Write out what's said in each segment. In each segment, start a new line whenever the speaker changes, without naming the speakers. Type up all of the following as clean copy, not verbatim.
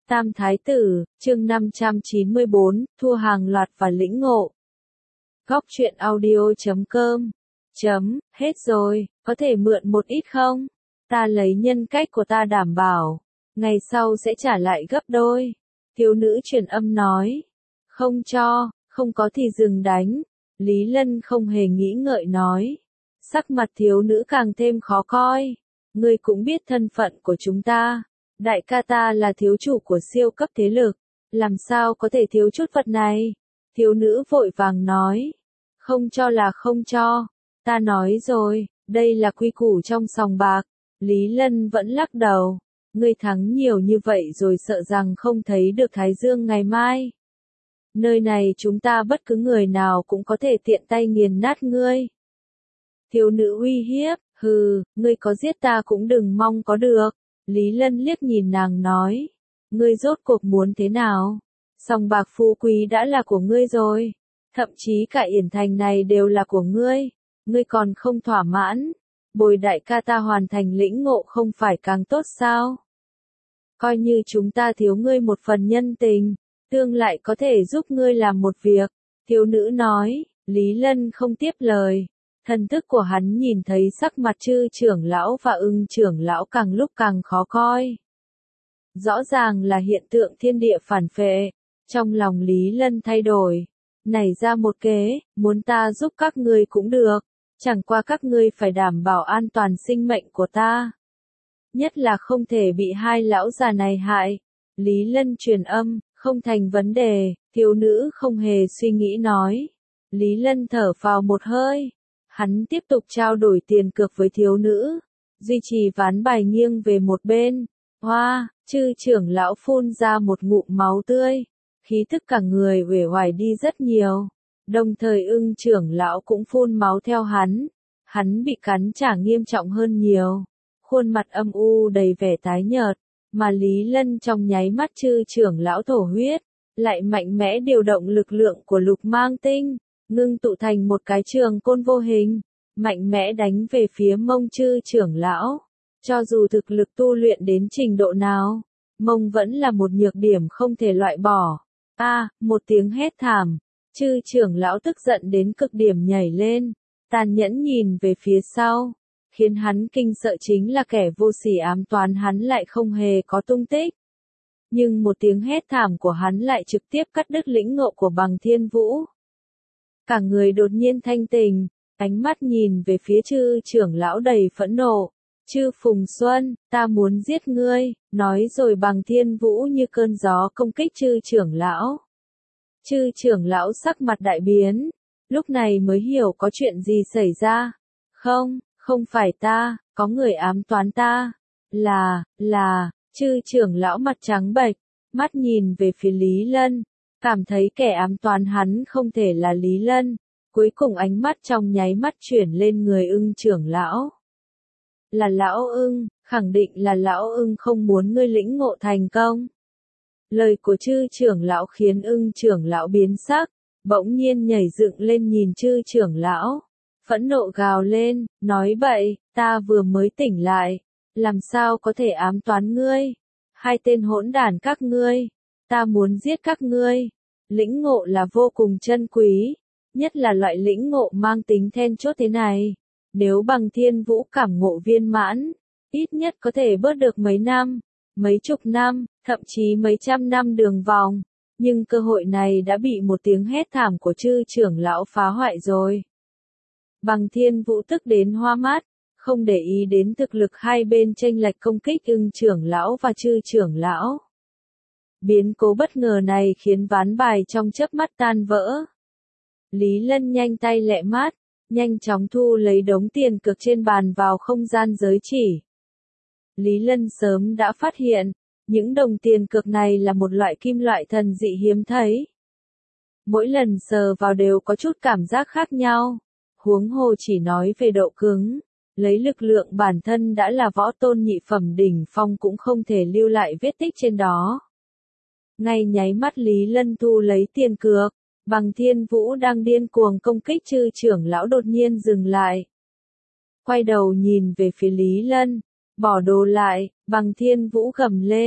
Tam Thái Tử, chương 594, thua hàng loạt và lĩnh ngộ. Góc truyện audio.com. Hết rồi, có thể mượn một ít không? Ta lấy nhân cách của ta đảm bảo, ngày sau sẽ trả lại gấp đôi. Thiếu nữ truyền âm nói. Không cho, không có thì dừng đánh. Lý Lân không hề nghĩ ngợi nói. Sắc mặt thiếu nữ càng thêm khó coi. Ngươi cũng biết thân phận của chúng ta. Đại ca ta là thiếu chủ của siêu cấp thế lực. Làm sao có thể thiếu chút vật này? Thiếu nữ vội vàng nói. Không cho là không cho. Ta nói rồi, đây là quy củ trong sòng bạc. Lý Lân vẫn lắc đầu. Ngươi thắng nhiều như vậy rồi sợ rằng không thấy được Thái Dương ngày mai. Nơi này chúng ta bất cứ người nào cũng có thể tiện tay nghiền nát ngươi. Thiếu nữ uy hiếp, hừ, ngươi có giết ta cũng đừng mong có được. Lý Lân liếc nhìn nàng nói. Ngươi rốt cuộc muốn thế nào? Sòng bạc phú quý đã là của ngươi rồi. Thậm chí cả Yển Thành này đều là của ngươi. Ngươi còn không thỏa mãn. Bồi đại ca ta hoàn thành lĩnh ngộ không phải càng tốt sao? Coi như chúng ta thiếu ngươi một phần nhân tình, tương lại có thể giúp ngươi làm một việc. Thiếu nữ nói. Lý Lân không tiếp lời. Thần thức của hắn nhìn thấy sắc mặt Chư trưởng lão và Ưng trưởng lão càng lúc càng khó coi. Rõ ràng là hiện tượng thiên địa phản phệ. Trong lòng Lý Lân thay đổi. Nảy ra một kế, muốn ta giúp các ngươi cũng được. Chẳng qua các ngươi phải đảm bảo an toàn sinh mệnh của ta. Nhất là không thể bị hai lão già này hại. Lý Lân truyền âm, không thành vấn đề. Thiếu nữ không hề suy nghĩ nói. Lý Lân thở phào một hơi. Hắn tiếp tục trao đổi tiền cược với thiếu nữ, duy trì ván bài nghiêng về một bên. Hoa, Chư trưởng lão phun ra một ngụm máu tươi, khí tức cả người uể oải đi rất nhiều. Đồng thời Ưng trưởng lão cũng phun máu theo hắn bị cắn trả nghiêm trọng hơn nhiều. Khuôn mặt âm u đầy vẻ tái nhợt, mà Lý Lân trong nháy mắt Chư trưởng lão thổ huyết, lại mạnh mẽ điều động lực lượng của Lục Mang Tinh. Ngưng tụ thành một cái trường côn vô hình, mạnh mẽ đánh về phía mông Chư trưởng lão. Cho dù thực lực tu luyện đến trình độ nào, mông vẫn là một nhược điểm không thể loại bỏ. Một tiếng hét thảm, Chư trưởng lão tức giận đến cực điểm nhảy lên, tàn nhẫn nhìn về phía sau, khiến hắn kinh sợ chính là kẻ vô sỉ ám toán hắn lại không hề có tung tích. Nhưng một tiếng hét thảm của hắn lại trực tiếp cắt đứt lĩnh ngộ của Bằng Thiên Vũ. Cả người đột nhiên thanh tình, ánh mắt nhìn về phía Chư trưởng lão đầy phẫn nộ. Chư Phùng Xuân, ta muốn giết ngươi, nói rồi Bằng Thiên Vũ như cơn gió công kích Chư trưởng lão. Chư trưởng lão sắc mặt đại biến, lúc này mới hiểu có chuyện gì xảy ra. Không phải ta, có người ám toán ta. Chư trưởng lão mặt trắng bệch, mắt nhìn về phía Lý Lân. Cảm thấy kẻ ám toán hắn không thể là Lý Lân, cuối cùng ánh mắt trong nháy mắt chuyển lên người Ưng trưởng lão. Là lão Ưng, khẳng định là lão Ưng không muốn ngươi lĩnh ngộ thành công. Lời của Chư trưởng lão khiến Ưng trưởng lão biến sắc, bỗng nhiên nhảy dựng lên nhìn Chư trưởng lão, phẫn nộ gào lên, nói bậy, ta vừa mới tỉnh lại, làm sao có thể ám toán ngươi? Hai tên hỗn đản các ngươi. Ta muốn giết các ngươi. Lĩnh ngộ là vô cùng chân quý, nhất là loại lĩnh ngộ mang tính then chốt thế này. Nếu Bằng Thiên Vũ cảm ngộ viên mãn, ít nhất có thể bớt được mấy năm, mấy chục năm, thậm chí mấy trăm năm đường vòng. Nhưng cơ hội này đã bị một tiếng hét thảm của Chư trưởng lão phá hoại rồi. Bằng Thiên Vũ tức đến hoa mắt, không để ý đến thực lực hai bên chênh lệch công kích Ưng trưởng lão và Chư trưởng lão. Biến cố bất ngờ này khiến ván bài trong chớp mắt tan vỡ. Lý Lân nhanh tay lẹ mắt, nhanh chóng thu lấy đống tiền cược trên bàn vào không gian giới chỉ. Lý Lân sớm đã phát hiện, những đồng tiền cược này là một loại kim loại thần dị hiếm thấy. Mỗi lần sờ vào đều có chút cảm giác khác nhau, huống hồ chỉ nói về độ cứng. Lấy lực lượng bản thân đã là võ tôn nhị phẩm đỉnh phong cũng không thể lưu lại vết tích trên đó. Ngay nháy mắt Lý Lân thu lấy tiền cược, Bằng Thiên Vũ đang điên cuồng công kích Chư trưởng lão đột nhiên dừng lại. Quay đầu nhìn về phía Lý Lân, bỏ đồ lại, Bằng Thiên Vũ gầm lên,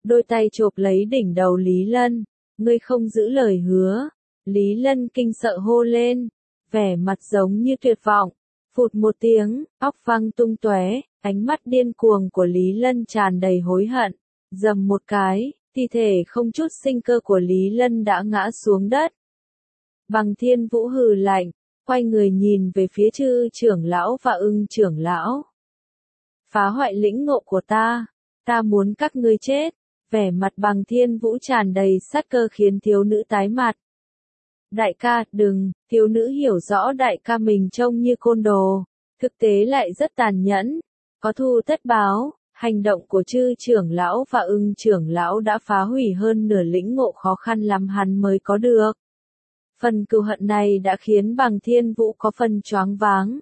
đôi tay chộp lấy đỉnh đầu Lý Lân. Ngươi không giữ lời hứa. Lý Lân kinh sợ hô lên, vẻ mặt giống như tuyệt vọng. Phụt một tiếng, óc văng tung tóe, ánh mắt điên cuồng của Lý Lân tràn đầy hối hận. Dầm một cái, thi thể không chút sinh cơ của Lý Lân đã ngã xuống đất. Bằng Thiên Vũ hừ lạnh, quay người nhìn về phía Chư trưởng lão và Ưng trưởng lão. Phá hoại lĩnh ngộ của ta muốn các ngươi chết. Vẻ mặt Bằng Thiên Vũ tràn đầy sát cơ khiến thiếu nữ tái mặt. Đại ca, đừng, thiếu nữ hiểu rõ đại ca mình trông như côn đồ, thực tế lại rất tàn nhẫn, có thù tất báo. Hành động của Chư trưởng lão và Ưng trưởng lão đã phá hủy hơn nửa lĩnh ngộ khó khăn lắm hắn mới có được. Phần cừu hận này đã khiến Bằng Thiên Vũ có phần choáng váng.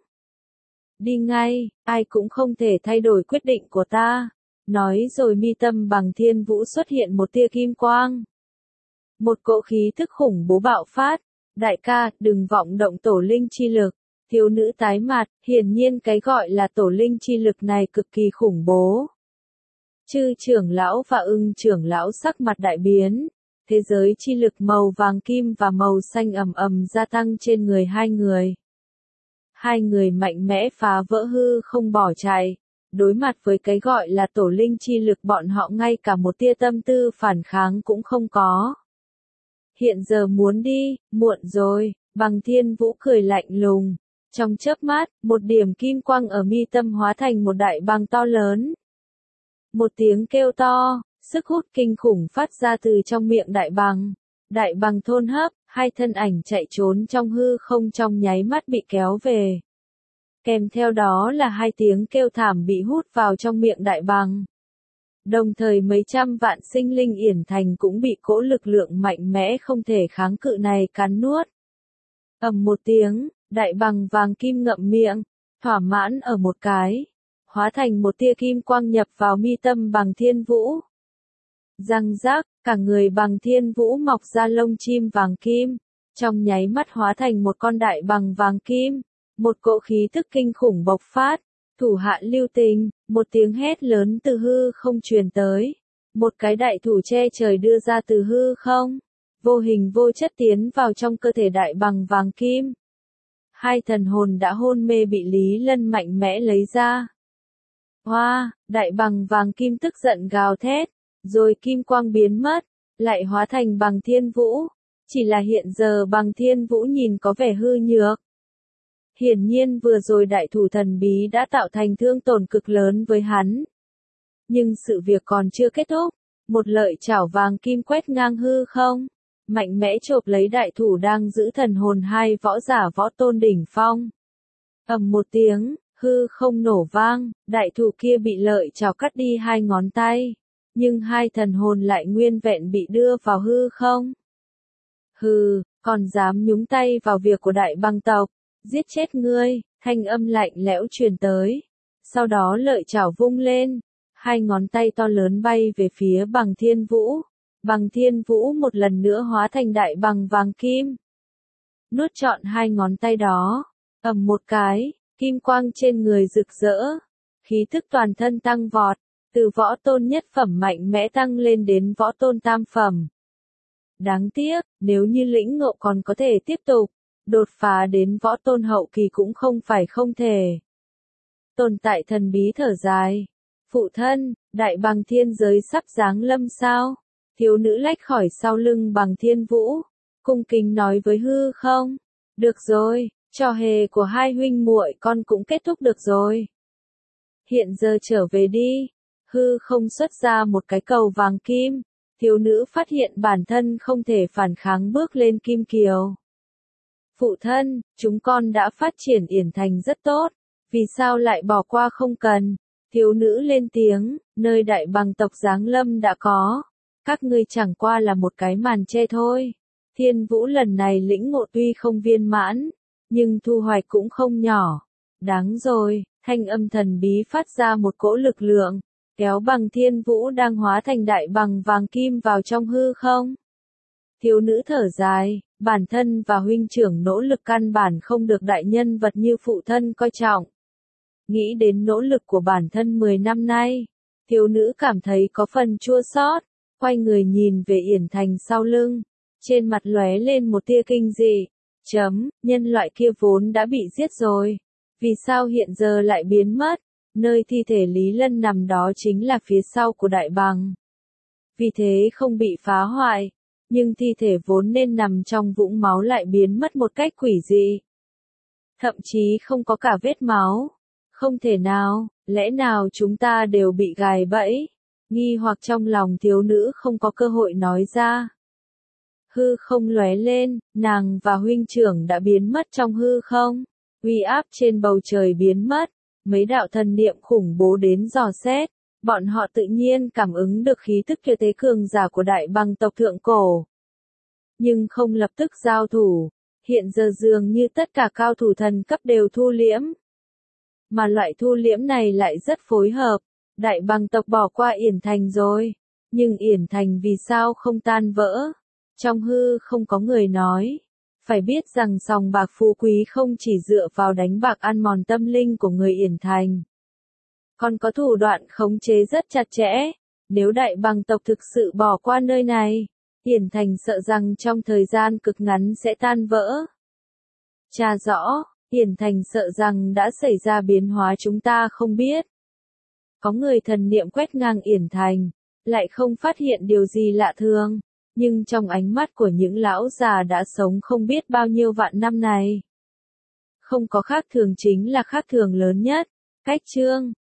Đi ngay, ai cũng không thể thay đổi quyết định của ta. Nói rồi mi tâm Bằng Thiên Vũ xuất hiện một tia kim quang. Một cỗ khí thức khủng bố bạo phát. Đại ca, đừng vọng động tổ linh chi lực. Thiếu nữ tái mặt, hiển nhiên cái gọi là tổ linh chi lực này cực kỳ khủng bố. Chư trưởng lão và Ưng trưởng lão sắc mặt đại biến. Thế giới chi lực màu vàng kim và màu xanh ầm ầm gia tăng trên người hai người. Hai người mạnh mẽ phá vỡ hư không bỏ chạy. Đối mặt với cái gọi là tổ linh chi lực bọn họ ngay cả một tia tâm tư phản kháng cũng không có. Hiện giờ muốn đi, muộn rồi, Bằng Thiên Vũ cười lạnh lùng. Trong chớp mắt, một điểm kim quang ở mi tâm hóa thành một đại băng to lớn. Một tiếng kêu to, sức hút kinh khủng phát ra từ trong miệng đại băng. Đại băng thôn hấp, hai thân ảnh chạy trốn trong hư không trong nháy mắt bị kéo về. Kèm theo đó là hai tiếng kêu thảm bị hút vào trong miệng đại băng. Đồng thời mấy trăm vạn sinh linh yển thành cũng bị cỗ lực lượng mạnh mẽ không thể kháng cự này cắn nuốt. Ầm một tiếng, đại băng vàng kim ngậm miệng, thỏa mãn ở một cái, hóa thành một tia kim quang nhập vào mi tâm Bằng Thiên Vũ. Răng rác, cả người Bằng Thiên Vũ mọc ra lông chim vàng kim, trong nháy mắt hóa thành một con đại băng vàng kim, một cỗ khí tức kinh khủng bộc phát, thủ hạ lưu tình, một tiếng hét lớn từ hư không truyền tới, một cái đại thủ che trời đưa ra từ hư không, vô hình vô chất tiến vào trong cơ thể đại băng vàng kim. Hai thần hồn đã hôn mê bị Lý Lân mạnh mẽ lấy ra. Hoa, đại băng vàng kim tức giận gào thét, rồi kim quang biến mất, lại hóa thành Bằng Thiên Vũ. Chỉ là hiện giờ Bằng Thiên Vũ nhìn có vẻ hư nhược. Hiển nhiên vừa rồi đại thủ thần bí đã tạo thành thương tổn cực lớn với hắn. Nhưng sự việc còn chưa kết thúc, một lợi chảo vàng kim quét ngang hư không, mạnh mẽ chộp lấy đại thủ đang giữ thần hồn hai võ giả võ tôn đỉnh phong. Ầm một tiếng, hư không nổ vang, đại thủ kia bị lợi chảo cắt đi hai ngón tay, nhưng hai thần hồn lại nguyên vẹn bị đưa vào hư không. Hừ, còn dám nhúng tay vào việc của đại băng tộc, giết chết ngươi, thanh âm lạnh lẽo truyền tới. Sau đó lợi chảo vung lên, hai ngón tay to lớn bay về phía Bằng Thiên Vũ. Bằng Thiên Vũ một lần nữa hóa thành đại băng vàng kim. Nuốt trọn hai ngón tay đó, ầm một cái, kim quang trên người rực rỡ, khí thức toàn thân tăng vọt, từ võ tôn nhất phẩm mạnh mẽ tăng lên đến võ tôn tam phẩm. Đáng tiếc, nếu như lĩnh ngộ còn có thể tiếp tục, đột phá đến võ tôn hậu kỳ cũng không phải không thể. Tồn tại thần bí thở dài. Phụ thân, đại băng thiên giới sắp giáng lâm sao? Thiếu nữ lách khỏi sau lưng Bằng Thiên Vũ, cung kính nói với hư không. Được rồi, trò hề của hai huynh muội con cũng kết thúc được rồi. Hiện giờ trở về đi. Hư không xuất ra một cái cầu vàng kim. Thiếu nữ phát hiện bản thân không thể phản kháng bước lên kim kiều. Phụ thân, chúng con đã phát triển yển thành rất tốt, vì sao lại bỏ qua không cần? Thiếu nữ lên tiếng, nơi đại băng tộc giáng lâm đã có. Các ngươi chẳng qua là một cái màn che thôi. Thiên Vũ lần này lĩnh ngộ tuy không viên mãn, nhưng thu hoạch cũng không nhỏ. Đáng rồi, thanh âm thần bí phát ra một cỗ lực lượng, kéo Bằng Thiên Vũ đang hóa thành đại băng vàng kim vào trong hư không. Thiếu nữ thở dài, bản thân và huynh trưởng nỗ lực căn bản không được đại nhân vật như phụ thân coi trọng. Nghĩ đến nỗ lực của bản thân 10 năm nay, thiếu nữ cảm thấy có phần chua xót. quay người nhìn về Yển Thành sau lưng, trên mặt lóe lên một tia kinh dị. Nhân loại kia vốn đã bị giết rồi, vì sao hiện giờ lại biến mất? Nơi thi thể Lý Lân nằm đó chính là phía sau của đại bằng. Vì thế không bị phá hoại, nhưng thi thể vốn nên nằm trong vũng máu lại biến mất một cách quỷ dị. Thậm chí không có cả vết máu. Không thể nào, lẽ nào chúng ta đều bị gài bẫy? Nghi hoặc trong lòng thiếu nữ không có cơ hội nói ra. Hư không lóe lên, nàng và huynh trưởng đã biến mất trong hư không. Uy áp trên bầu trời biến mất, mấy đạo thần niệm khủng bố đến dò xét. Bọn họ tự nhiên cảm ứng được khí tức tuyệt thế cường giả của đại băng tộc thượng cổ. Nhưng không lập tức giao thủ, hiện giờ dường như tất cả cao thủ thần cấp đều thu liễm. Mà loại thu liễm này lại rất phối hợp, đại băng tộc bỏ qua Yển Thành rồi. Nhưng Yển Thành vì sao không tan vỡ? Trong hư không có người nói. Phải biết rằng sòng bạc phú quý không chỉ dựa vào đánh bạc ăn mòn tâm linh của người Yển Thành. Còn có thủ đoạn khống chế rất chặt chẽ. Nếu đại băng tộc thực sự bỏ qua nơi này, Yển Thành sợ rằng trong thời gian cực ngắn sẽ tan vỡ. Tra rõ, Yển Thành sợ rằng đã xảy ra biến hóa chúng ta không biết. Có người thần niệm quét ngang Yển Thành, lại không phát hiện điều gì lạ thường, nhưng trong ánh mắt của những lão già đã sống không biết bao nhiêu vạn năm này. Không có khác thường chính là khác thường lớn nhất. Cách chương